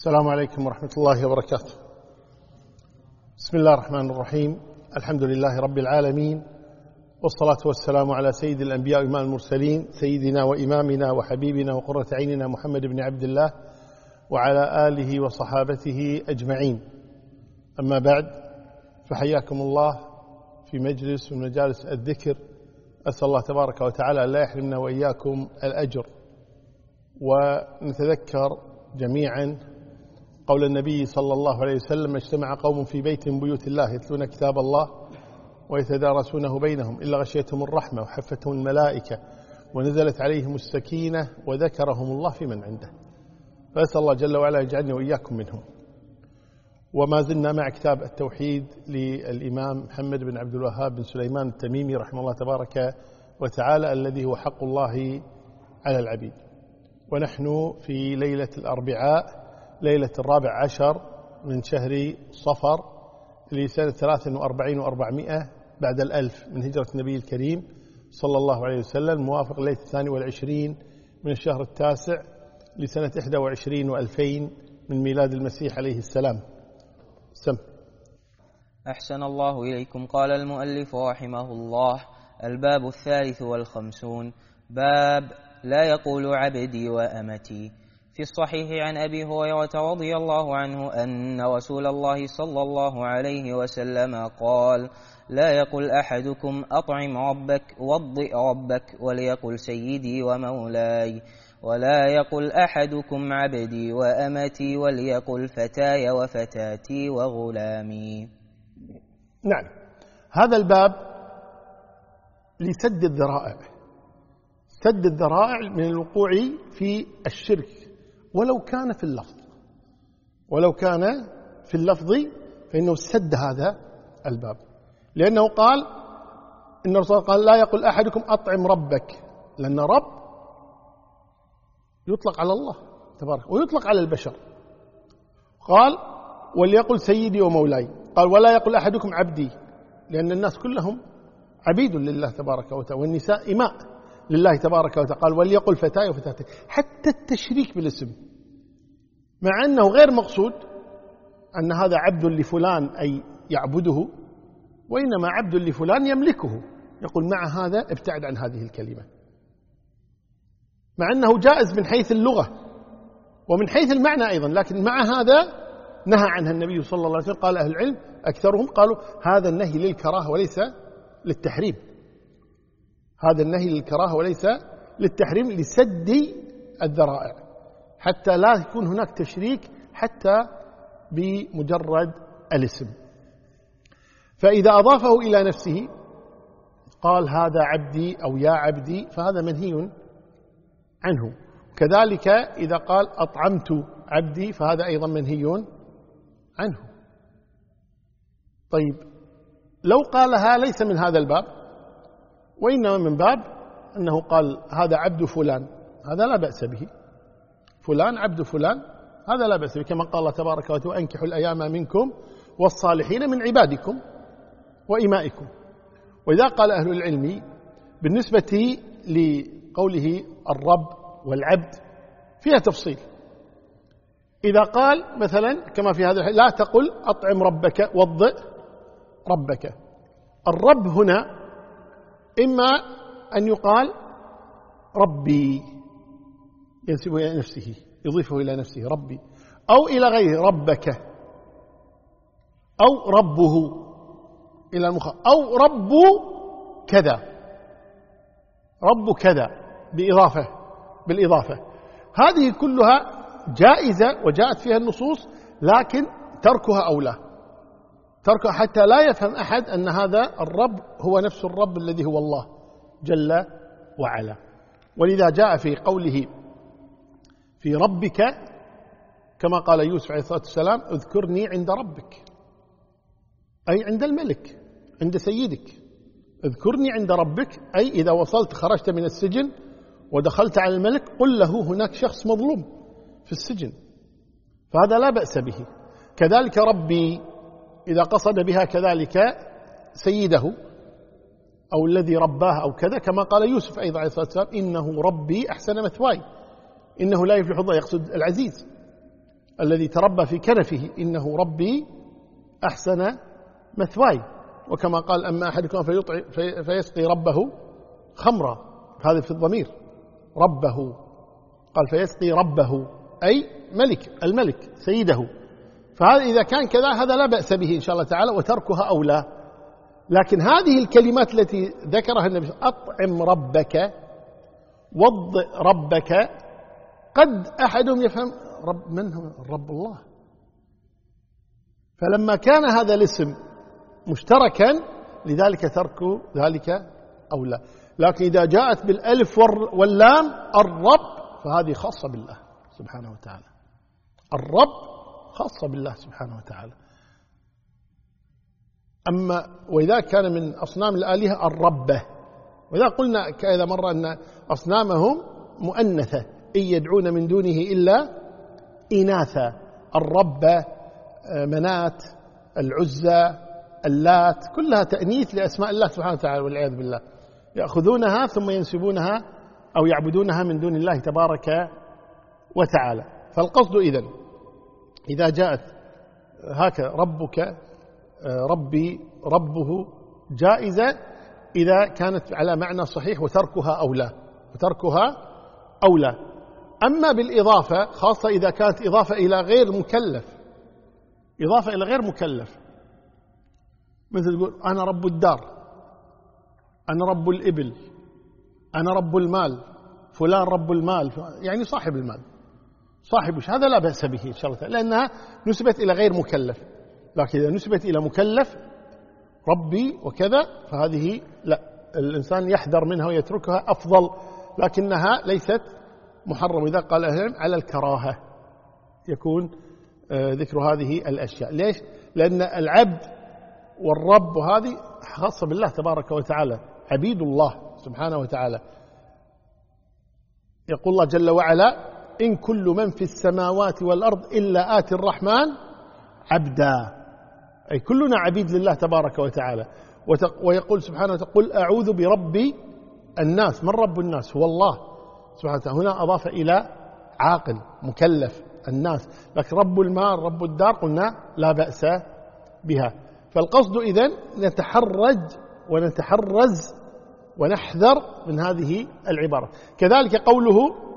السلام عليكم ورحمة الله وبركاته. بسم الله الرحمن الرحيم. الحمد لله رب العالمين، والصلاة والسلام على سيد الأنبياء وإمام المرسلين، سيدنا وإمامنا وحبيبنا وقرة عيننا محمد بن عبد الله وعلى آله وصحابته أجمعين. أما بعد، فحياكم الله في مجلس من مجالس الذكر. أسأل الله تبارك وتعالى أن لا يحرمنا وإياكم الأجر. ونتذكر جميعا قول النبي صلى الله عليه وسلم: اجتمع قوم في بيت من بيوت الله يتلون كتاب الله ويتدارسونه بينهم إلا غشيتهم الرحمة وحفتهم الملائكة ونزلت عليهم السكينة وذكرهم الله في من عنده. فأسأل الله جل وعلا يجعلني وإياكم منهم. وما زلنا مع كتاب التوحيد للإمام محمد بن عبد الوهاب بن سليمان التميمي رحمه الله تبارك وتعالى، الذي هو حق الله على العبيد. ونحن في ليلة الأربعاء، ليلة 14 من شهر صفر لسنة 43 و400 بعد الألف من هجرة النبي الكريم صلى الله عليه وسلم، موافق ليلة 22 من الشهر التاسع لسنة 21 و2000 من ميلاد المسيح عليه السلام. سم. أحسن الله إليكم. قال المؤلف رحمه الله: الباب 53، باب لا يقول عبدي وأمتي. في الصحيح عن أبي هريرة رضي الله عنه أن رسول الله صلى الله عليه وسلم قال: لا يقل أحدكم أطعم ربك وضئ ربك، وليقل سيدي ومولاي. ولا يقل أحدكم عبدي وأمتي، وليقل فتاي وفتاتي وغلامي. نعم، هذا الباب لسد الذرائع، سد الذرائع من الوقوع في الشرك ولو كان في اللفظ، ولو كان في اللفظ فإنه سد هذا الباب، لأنه قال إن الرسول قال: لا يقل أحدكم أطعم ربك، لأن رب يطلق على الله تبارك ويطلق على البشر. قال: وليقل سيدي ومولاي. قال: ولا يقل أحدكم عبدي، لأن الناس كلهم عبيد لله تبارك وتعالى، والنساء إماء لله تبارك وتعالى. قال: وليقل فتاي وفتاتي. حتى التشريك بالاسم مع أنه غير مقصود أن هذا عبد لفلان أي يعبده، وإنما عبد لفلان يملكه، يقول مع هذا ابتعد عن هذه الكلمة، مع أنه جائز من حيث اللغة ومن حيث المعنى أيضا، لكن مع هذا نهى عنها النبي صلى الله عليه وسلم. قال أهل العلم أكثرهم قالوا هذا النهي للكراهة وليس للتحريم، هذا النهي للكراهة وليس للتحريم، لسد الذرائع حتى لا يكون هناك تشريك حتى بمجرد الاسم. فإذا أضافه إلى نفسه قال هذا عبدي أو يا عبدي، فهذا منهي عنه. كذلك إذا قال أطعمت عبدي، فهذا أيضا منهي عنه. طيب، لو قالها ليس من هذا الباب، وإنما من باب أنه قال هذا عبد فلان، هذا لا بأس به، فلان عبد فلان، هذا لا بأس به، كما قال الله تبارك وتعالى: أنكحوا الأيام منكم والصالحين من عبادكم وإمائكم. وإذا قال أهل العلم بالنسبة لقوله الرب والعبد فيها تفصيل. إذا قال مثلا كما في هذا لا تقل أطعم ربك وضئ ربك، الرب هنا إما أن يقال ربي ينسبه إلى نفسه، يضيفه إلى نفسه ربي، أو إلى غيره ربك، أو ربه إلى أو رب كذا، رب كذا بالإضافة. هذه كلها جائزة وجاءت فيها النصوص، لكن تركها أولى، تركها حتى لا يفهم أحد أن هذا الرب هو نفس الرب الذي هو الله جل وعلا. ولذا جاء في قوله في ربك كما قال يوسف عليه الصلاة والسلام: اذكرني عند ربك، أي عند الملك، عند سيدك. اذكرني عند ربك أي إذا وصلت خرجت من السجن ودخلت على الملك قل له هناك شخص مظلوم في السجن، فهذا لا بأس به. كذلك ربي إذا قصد بها كذلك سيده أو الذي رباه أو كذا، كما قال يوسف أيضا عليه الصلاة والسلام: إنه ربي أحسن مثواي إنه لا يفلح الظالمون، يقصد العزيز الذي تربى في كنفه إنه ربي أحسن مثواي. وكما قال أما أحدكم فيسقي ربه خمرا، هذا في الضمير ربه، قال فيسقي ربه أي الملك سيده. فهذا إذا كان كذا هذا لا بأس به إن شاء الله تعالى، وتركها أولى. لكن هذه الكلمات التي ذكرها النبي أطعم ربك وض ربك، قد أحدهم يفهم رب من هو الرب الله، فلما كان هذا الاسم مشتركا لذلك ترك ذلك أولى. لكن إذا جاءت بالألف واللام الرب فهذه خاصة بالله سبحانه وتعالى، الرب خاصة بالله سبحانه وتعالى. أما وإذا كان من أصنام الآلهة الربة، وإذا قلنا كذا مرة أن أصنامهم مؤنثة إن يدعون من دونه إلا إناثا، الربة منات العزى اللات كلها تأنيث لأسماء الله سبحانه وتعالى والعياذ بالله، يأخذونها ثم ينسبونها أو يعبدونها من دون الله تبارك وتعالى. فالقصد إذا جاءت هكذا ربك ربي ربه جائزة إذا كانت على معنى صحيح، وتركها أولى. أما بالإضافة خاصة إذا كانت إضافة إلى غير مكلف، مثل تقول أنا رب الدار، أنا رب الإبل، أنا رب المال، فلان رب المال، يعني صاحب المال، صاحب هذا لا بأس به إن شاء الله، لأنها نسبت إلى غير مكلف. لكن إذا نسبت إلى مكلف ربي وكذا فهذه لا، الإنسان يحذر منها ويتركها أفضل، لكنها ليست محرم. إذا قال أهل على الكراهة يكون ذكر هذه الأشياء. ليش؟ لأن العبد والرب هذه خاصة بالله تبارك وتعالى، عبيد الله سبحانه وتعالى. يقول الله جل وعلا إن كل من في السماوات والأرض إلا آتي الرحمن عبدا، أي كلنا عبيد لله تبارك وتعالى. ويقول سبحانه وتعالى قل أعوذ برب الناس، من رب الناس هو الله سبحانه وتعالى. هنا أضاف إلى عاقل مكلف الناس، لكن رب المال رب الدار قلنا لا بأس بها. فالقصد إذن نتحرج ونتحرز ونحذر من هذه العبارة. كذلك قوله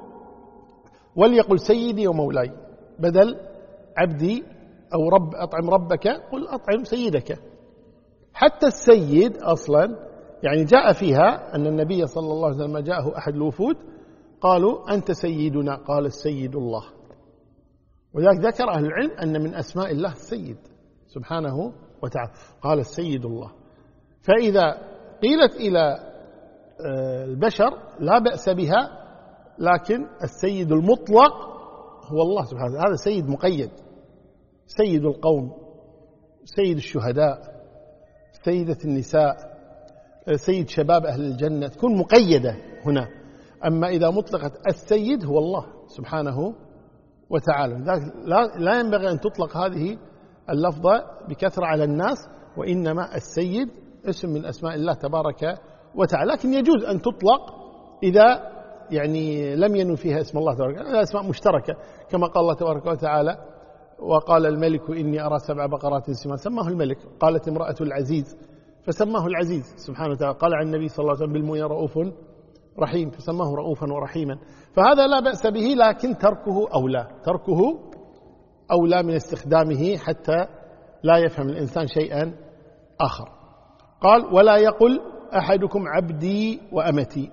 وليقل سيدي ومولاي، بدل عبدي أو رب أطعم ربك قل أطعم سيدك. حتى السيد أصلا يعني جاء فيها أن النبي صلى الله عليه وسلم جاءه أحد الوفود قالوا أنت سيدنا، قال السيد الله. وذلك ذكر أهل العلم أن من أسماء الله السيد سبحانه وتعالى، قال السيد الله. فإذا قيلت إلى البشر لا بأس بها، لكن السيد المطلق هو الله سبحانه وتعالى، هذا سيد مقيد، سيد القوم، سيد الشهداء، سيدة النساء، سيد شباب أهل الجنة، تكون مقيدة هنا. أما إذا مطلقت السيد هو الله سبحانه وتعالى. لا ينبغي أن تطلق هذه اللفظة بكثرة على الناس، وإنما السيد اسم من أسماء الله تبارك وتعالى. لكن يجوز أن تطلق إذا يعني لم ينو فيها اسم الله تبارك وتعالى، أسماء مشتركة، كما قال الله تبارك وتعالى وقال الملك إني أرى 7 بقرات سمان، سماه الملك. قالت امرأة العزيز فسماه العزيز سبحانه وتعالى. قال عن النبي صلى الله عليه وسلم بالمؤمنين رؤوف رحيم، فسماه رؤوفا ورحيما. فهذا لا بأس به، لكن تركه أولى من استخدامه حتى لا يفهم الإنسان شيئا آخر. قال ولا يقل أحدكم عبدي وأمتي،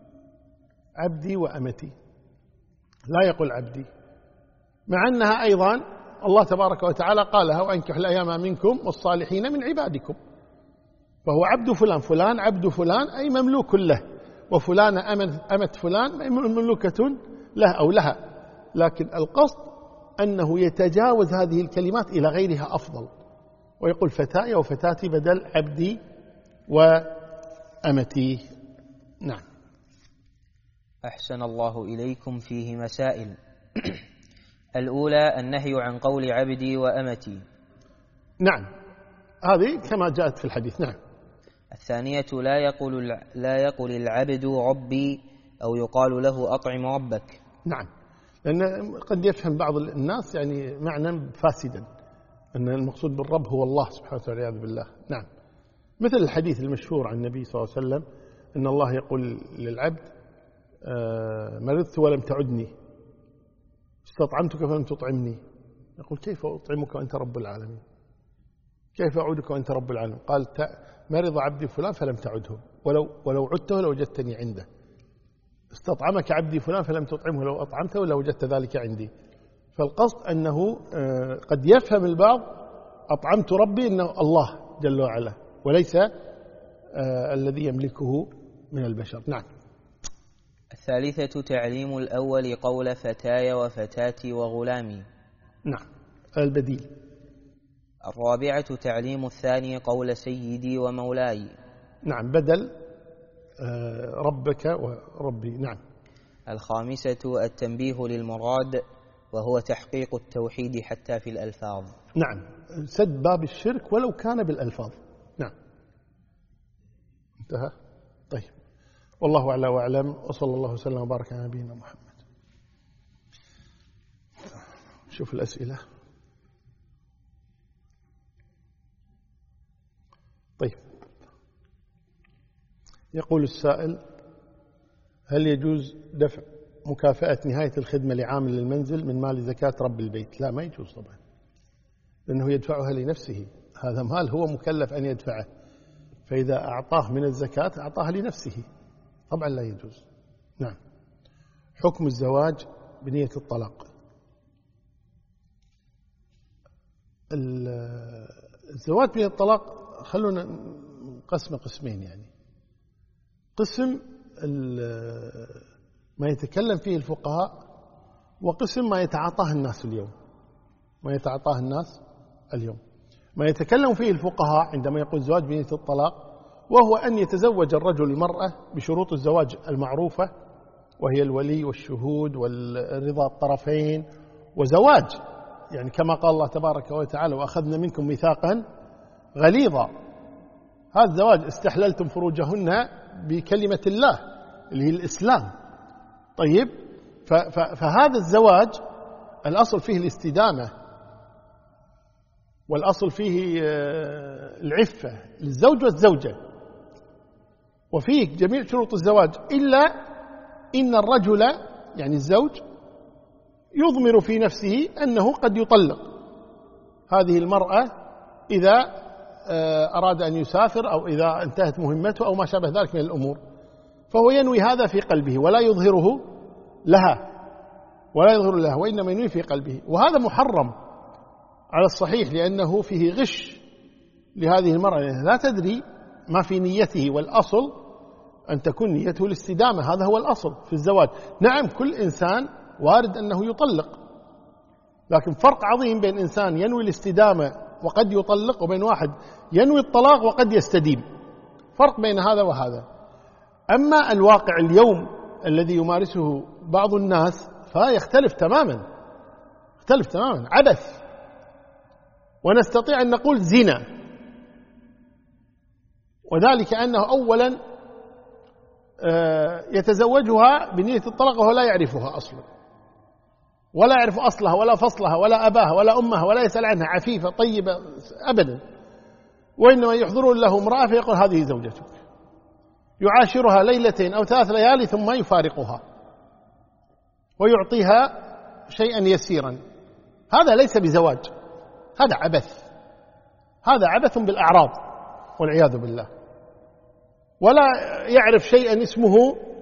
عبدي وأمتي، لا يقول عبدي، مع أنها أيضا الله تبارك وتعالى قالها وأنكحوا الأيام منكم والصالحين من عبادكم، فهو عبد فلان، فلان عبد فلان أي مملوك له، وفلان أمت فلان مملوكة له أو لها. لكن القصد أنه يتجاوز هذه الكلمات إلى غيرها أفضل، ويقول فتاي وفتاتي بدل عبدي وأمتي. نعم. أحسن الله إليكم. فيه مسائل. الأولى النهي عن قول عبدي وأمتي. نعم، هذه كما جاءت في الحديث. نعم. الثانية لا يقول العبد ربي أو يقال له أطعم ربك. نعم، لأن قد يفهم بعض الناس يعني معنى فاسدا أن المقصود بالرب هو الله سبحانه وتعالى والعياذ بالله. نعم، مثل الحديث المشهور عن النبي صلى الله عليه وسلم أن الله يقول للعبد مرضت ولم تعدني، استطعمتك فلم تطعمني. يقول كيف أطعمك وأنت رب العالمين؟ كيف أعودك وأنت رب العالمين؟ قال مرض عبدي فلان فلم تعده، ولو عدته لوجدتني عنده. استطعمك عبدي فلان فلم تطعمه، لو أطعمته لوجدت ذلك عندي. فالقصد أنه قد يفهم البعض أطعمت ربي أنه الله جل وعلا وليس الذي يملكه من البشر. نعم. الثالثة تعليم الأول قول فتاي وفتاتي وغلامي. نعم، البديل. الرابعة تعليم الثاني قول سيدي ومولاي. نعم، بدل ربك وربي. نعم. الخامسة التنبيه للمراد وهو تحقيق التوحيد حتى في الألفاظ. نعم، سد باب الشرك ولو كان بالألفاظ. نعم، انتهى. طيب، والله أعلى وأعلم، وصلى الله وسلم وبارك على نبينا محمد. شوف الأسئلة. طيب، يقول السائل: هل يجوز دفع مكافأة نهاية الخدمة لعامل المنزل من مال زكاة رب البيت؟ لا، ما يجوز طبعا، لأنه يدفعها لنفسه، هذا مال هو مكلف أن يدفعه، فإذا أعطاه من الزكاة أعطاها لنفسه، طبعا لا يجوز. نعم. حكم الزواج بنية الطلاق. الزواج بنية الطلاق خلونا نقسم قسمين، يعني قسم ما يتكلم فيه الفقهاء، وقسم ما يتعاطاه الناس اليوم. ما يتكلم فيه الفقهاء عندما يقول زواج بنية الطلاق، وهو أن يتزوج الرجل المرأة بشروط الزواج المعروفة، وهي الولي والشهود والرضا الطرفين وزواج، يعني كما قال الله تبارك وتعالى: وأخذنا منكم ميثاقا غليظا. هذا الزواج استحللتم فروجهن بكلمة الله اللي هي الإسلام. طيب، فهذا الزواج الأصل فيه الاستدامة، والأصل فيه العفة للزوج والزوجة، وفيه جميع شروط الزواج، إلا إن الرجل يعني الزوج يضمر في نفسه أنه قد يطلق هذه المرأة إذا أراد أن يسافر، أو إذا انتهت مهمته، أو ما شابه ذلك من الأمور، فهو ينوي هذا في قلبه ولا يظهره لها، وإنما ينوي في قلبه، وهذا محرم على الصحيح، لأنه فيه غش لهذه المرأة، لأنها لا تدري ما في نيته، والأصل أن تكون نيته الاستدامة، هذا هو الأصل في الزواج. نعم، كل إنسان وارد أنه يطلق، لكن فرق عظيم بين إنسان ينوي الاستدامة وقد يطلق، وبين واحد ينوي الطلاق وقد يستديم، فرق بين هذا وهذا. أما الواقع اليوم الذي يمارسه بعض الناس فيختلف تماما، عبث، ونستطيع أن نقول زنا، وذلك أنه أولا يتزوجها بنية الطلاق وهو لا يعرفها أصلا، ولا يعرف أصلها ولا فصلها ولا أباها ولا أمها، ولا يسأل عنها عفيفة طيبة أبدا، وإنما يحضرون له امرأة فيقول هذه زوجتك، يعاشرها ليلتين أو 3 ليالي ثم يفارقها ويعطيها شيئا يسيرا. هذا ليس بزواج، هذا عبث بالأعراض والعياذ بالله، ولا يعرف شيئا اسمه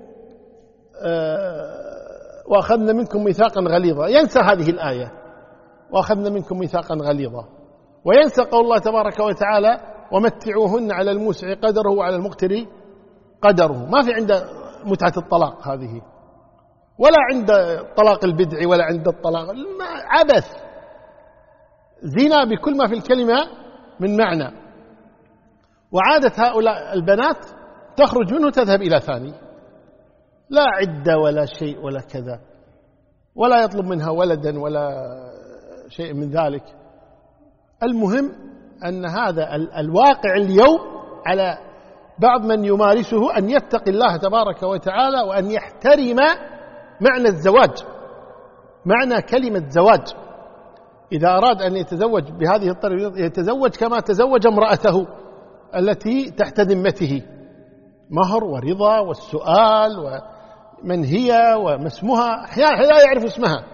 وأخذنا منكم ميثاقا غليظا، ينسى هذه الآية وأخذنا منكم ميثاقا غليظا، وينسى قول الله تبارك وتعالى: ومتعوهن على الموسع قدره وعلى المقتر قدره. ما في عنده متعة الطلاق هذه، ولا عند طلاق البدع، ولا عند الطلاق، عبث، زنا بكل ما في الكلمة من معنى. وعادة هؤلاء البنات تخرج منه تذهب إلى ثاني، لا عدة ولا شيء ولا كذا، ولا يطلب منها ولدا ولا شيء من ذلك. المهم أن هذا الواقع اليوم على بعض من يمارسه أن يتقي الله تبارك وتعالى، وأن يحترم معنى الزواج، معنى كلمة زواج إذا أراد أن يتزوج بهذه الطريقة يتزوج كما تزوج امرأته التي تحت ذمته، مهر ورضا والسؤال ومن هي وما اسمها، أحيانا لا يعرف اسمها،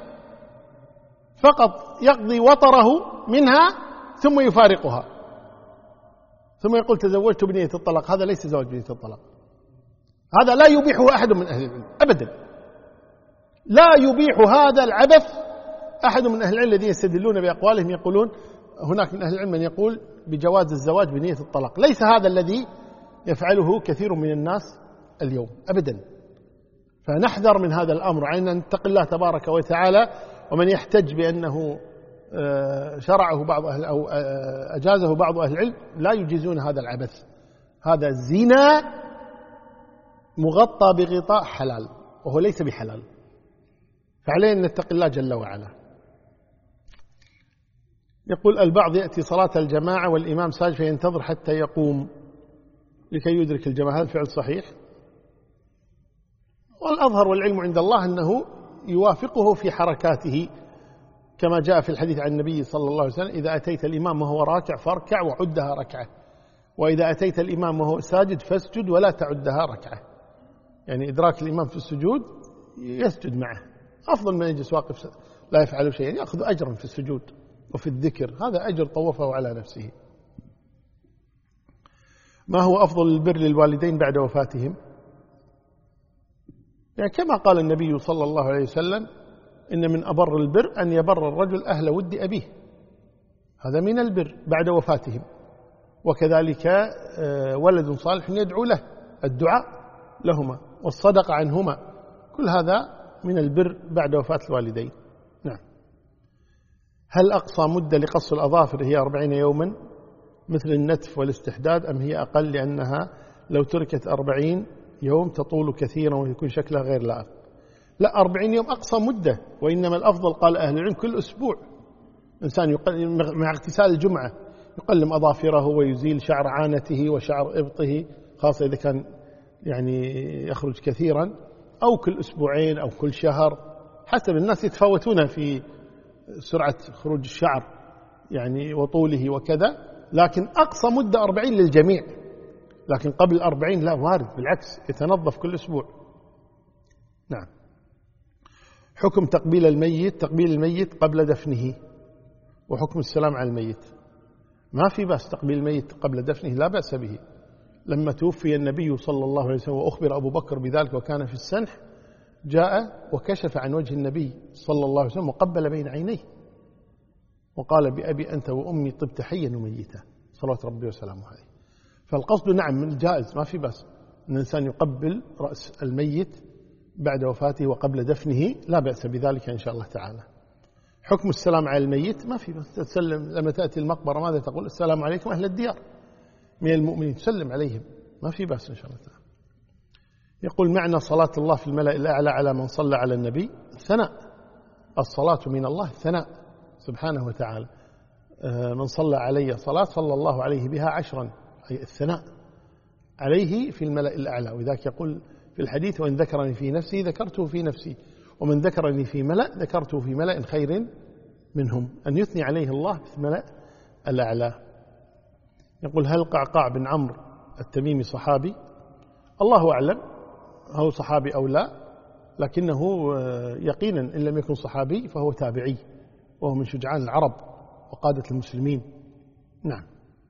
فقط يقضي وطره منها ثم يفارقها، ثم يقول تزوجت بنية الطلاق. هذا ليس زواج بنية الطلاق، هذا لا يبيحه أحد من أهل العلم أبدا، لا يبيح هذا العبث أحد من أهل العلم الذين يستدلون بأقوالهم. يقولون هناك من أهل العلم من يقول بجواز الزواج بنية الطلاق، ليس هذا الذي يفعله كثير من الناس اليوم أبدا. فنحذر من هذا الأمر، عين أن نتقي الله تبارك وتعالى. ومن يحتج بأنه شرعه بعض أهل أو أجازه بعض أهل العلم لا يجيزون هذا العبث. هذا الزنا مغطى بغطاء حلال وهو ليس بحلال، فعلينا أن نتقي الله جل وعلا. يقول البعض يأتي صلاة الجماعة والإمام ساجد فينتظر حتى يقوم لكي يدرك الجماعة، هل الفعل صحيح؟ والأظهر والعلم عند الله أنه يوافقه في حركاته، كما جاء في الحديث عن النبي صلى الله عليه وسلم إذا أتيت الإمام وهو راكع فاركع وعدها ركعة، وإذا أتيت الإمام وهو ساجد فاسجد ولا تعدها ركعة. يعني إدراك الإمام في السجود يسجد معه أفضل من يجلس واقف لا يفعل شيئا، يأخذ أجرا في السجود وفي الذكر، هذا أجر طوفه على نفسه. ما هو أفضل البر للوالدين بعد وفاتهم؟ يعني كما قال النبي صلى الله عليه وسلم إن من أبر البر أن يبر الرجل أهل ود أبيه، هذا من البر بعد وفاتهم. وكذلك ولد صالح يدعو له، الدعاء لهما والصدقة عنهما، كل هذا من البر بعد وفاة الوالدين. نعم. هل أقصى مدة لقص الأظافر هي 40 يوما مثل النتف والاستحداد، أم هي أقل لأنها لو تركت 40 يوم تطول كثيرا ويكون شكلها غير لائق؟ لا، 40 يوم أقصى مدة، وإنما الأفضل قال أهل العلم كل أسبوع إنسان مع اغتسال الجمعة يقلم أظافره ويزيل شعر عانته وشعر إبطه، خاصة إذا كان يعني يخرج كثيرا، أو كل أسبوعين أو كل شهر، حسب الناس يتفاوتون في سرعة خروج الشعر يعني وطوله وكذا، لكن أقصى مدة 40 للجميع، لكن قبل 40 لا، وارد بالعكس يتنظف كل أسبوع. نعم. حكم تقبيل الميت قبل دفنه، وحكم السلام على الميت. ما في بأس تقبيل الميت قبل دفنه، لا بأس به. لما توفي النبي صلى الله عليه وسلم وأخبر أبو بكر بذلك وكان في السنح، جاء وكشف عن وجه النبي صلى الله عليه وسلم وقبل بين عينيه وقال بأبي أنت وأمي طبت حيا وميتا صلوات ربي وسلامه عليه. فالقصد نعم من الجائز، ما في بأس أن الإنسان يقبل رأس الميت بعد وفاته وقبل دفنه، لا بأس بذلك إن شاء الله تعالى. حكم السلام على الميت ما في بأس، تسلم لما تأتي المقبرة ماذا تقول؟ السلام عليكم أهل الديار من المؤمنين، تسلم عليهم، ما في بأس إن شاء الله تعالى. يقول معنى صلاة الله في الملأ الأعلى على من صلى على النبي ثناء، الصلاة من الله ثناء سبحانه وتعالى، من صلى علي صلاة صلى الله عليه بها 10، أي الثناء عليه في الملأ الأعلى. وذاك يقول في الحديث وإن ذكرني في نفسي ذكرته في نفسي، ومن ذكرني في ملأ ذكرته في ملأ خير منهم، أن يثني عليه الله في الملأ الأعلى. يقول هل قعقاع بن عمرو التميمي صحابي؟ الله أعلم هو صحابي أو لا، لكنه يقينا إن لم يكن صحابي فهو تابعي، وهو من شجعان العرب وقادة المسلمين. نعم.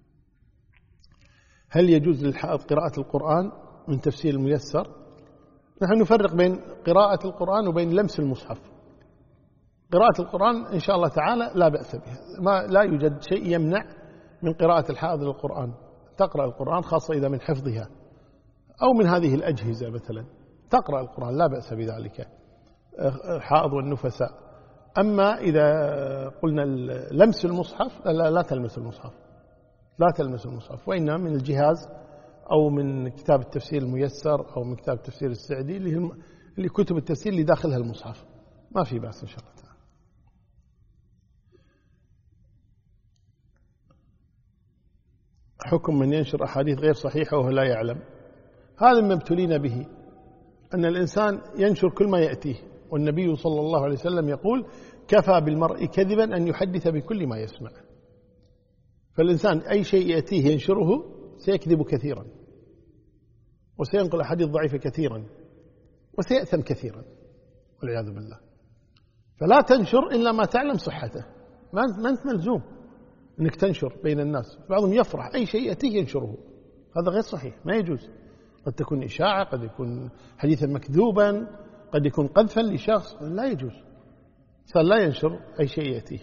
هل يجوز للحائض قراءة القرآن من تفسير الميسر؟ نحن نفرق بين قراءة القرآن وبين لمس المصحف. قراءة القرآن إن شاء الله تعالى لا بأس بها، لا يوجد شيء يمنع من قراءة الحائض للقرآن، تقرأ القرآن خاصة إذا من حفظها أو من هذه الأجهزة مثلا تقرأ القرآن لا بأس بذلك، حائض والنفساء. أما إذا قلنا لمس المصحف لا تلمس المصحف، لا تلمس المصحف، وإنما من الجهاز أو من كتاب التفسير الميسر أو من كتاب التفسير السعدي اللي كتب التفسير اللي داخلها المصحف، ما في بأس إن شاء الله تعالى. حكم من ينشر أحاديث غير صحيحة وهو لا يعلم، هذا ما ابتلينا به، أن الإنسان ينشر كل ما يأتيه والنبي صلى الله عليه وسلم يقول كفى بالمرء كذبا أن يحدث بكل ما يسمع. فالإنسان أي شيء يأتيه ينشره سيكذب كثيرا، وسينقل أحاديث ضعيفة كثيرا، وسيأثم كثيرا والعياذ بالله. فلا تنشر إلا ما تعلم صحته، ما أنت ملزوم أنك تنشر بين الناس. بعضهم يفرح أي شيء يأتيه ينشره، هذا غير صحيح، ما يجوز. قد تكون إشاعة، قد يكون حديثا مكذوبا، قد يكون قذفا لشخص، لا يجوز. لا ينشر أي شيء يأتيه.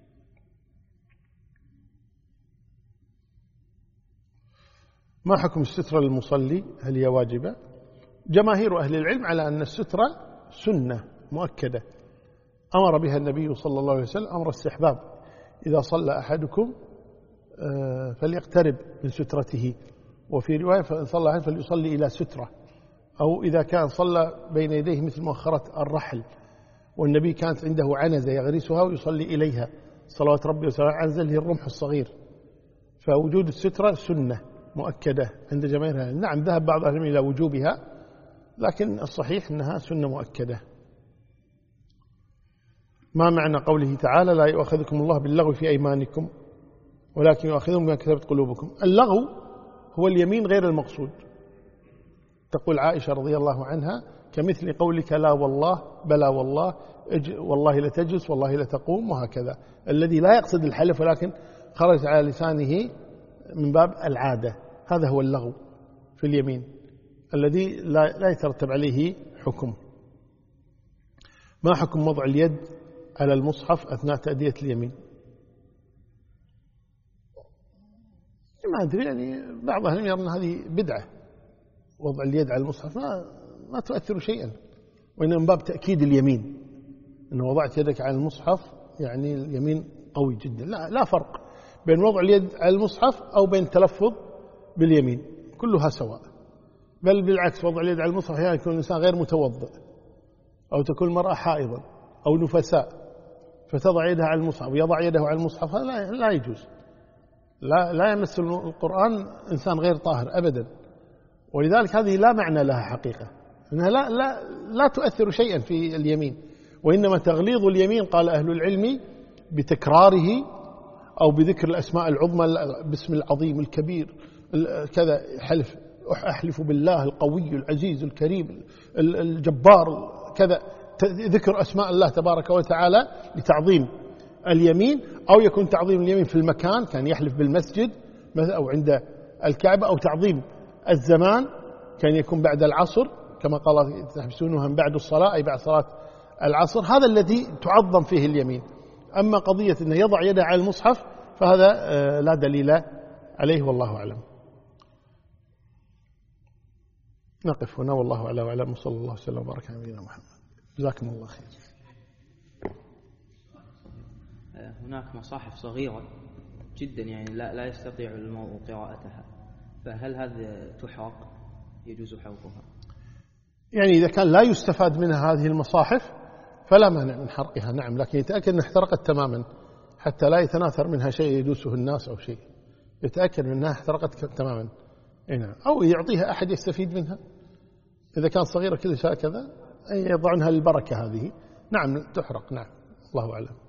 ما حكم السترة للمصلي؟ هل هي واجبة؟ جماهير أهل العلم على أن السترة سنة مؤكدة أمر بها النبي صلى الله عليه وسلم أمر استحباب. إذا صلى أحدكم فليقترب من سترته، وفي رواية فإن صلى أحد فليصلي إلى سترة، أو إذا كان صلى بين يديه مثل مؤخرة الرحل، والنبي كانت عنده عنزة يغرسها ويصلي إليها صلوات ربي وسلامه، عنزة هي الرمح الصغير. فوجود السترة سنة مؤكدة عند جماهير. نعم ذهب بعض أهل العلم إلى وجوبها، لكن الصحيح أنها سنة مؤكدة. ما معنى قوله تعالى لا يؤاخذكم الله باللغو في أيمانكم ولكن يؤاخذكم بما كسبت قلوبكم؟ اللغو هو اليمين غير المقصود. تقول عائشة رضي الله عنها كمثل قولك لا والله بلا والله والله لتجلس والله لتقوم، وهكذا. الذي لا يقصد الحلف ولكن خرج على لسانه من باب العادة، هذا هو اللغو في اليمين الذي لا يترتب عليه حكم. ما حكم وضع اليد على المصحف أثناء تأدية اليمين؟ ما أدري، يعني بعض أهل العلم يرون هذه بدعة، وضع اليد على المصحف ما تؤثر شيئا، وإنما من باب تأكيد اليمين، أن وضعت يدك على المصحف يعني اليمين قوي جدا. لا فرق بين وضع اليد على المصحف أو بين التلفظ باليمين، كلها سواء. بل بالعكس، وضع اليد على المصحف يعني يكون الإنسان غير متوضئ، أو تكون المرأة حائضا أو نفساء فتضع يدها على المصحف ويضع يده على المصحف، هذا لا يجوز. لا يمس القرآن إنسان غير طاهر أبدا. ولذلك هذه لا معنى لها حقيقة، أنها لا تؤثر شيئا في اليمين، وإنما تغليظ اليمين قال أهل العلم بتكراره أو بذكر الأسماء العظمى باسم العظيم الكبير كذا، حلف أحلف بالله القوي العزيز الكريم الجبار كذا، ذكر أسماء الله تبارك وتعالى لتعظيم اليمين. أو يكون تعظيم اليمين في المكان، كان يحلف بالمسجد أو عند الكعبة، أو تعظيم الزمان كان يكون بعد العصر كما قال تحبسونها بعد الصلاة أي بعد صلاة العصر، هذا الذي تعظم فيه اليمين. أما قضية أنه يضع يده على المصحف فهذا لا دليل عليه، والله أعلم. نقف هنا والله أعلم وأعلم، وصلى الله وسلم وبارك على نبينا محمد. جزاكم الله خير. هناك مصاحف صغيرة جدا يعني لا يستطيع المرء قراءتها، فهل هذا تحرق؟ يجوز حرقها؟ يعني إذا كان لا يستفاد منها هذه المصاحف فلا مانع من حرقها، نعم، لكن يتأكد أنها احترقت تماما حتى لا يتناثر منها شيء يدوسه الناس أو شيء، يتأكد منها احترقت تماما. أو يعطيها أحد يستفيد منها إذا كان صغيرة كل شيء كذا، يضعنها للبركة هذه، نعم تحرق، نعم، الله أعلم.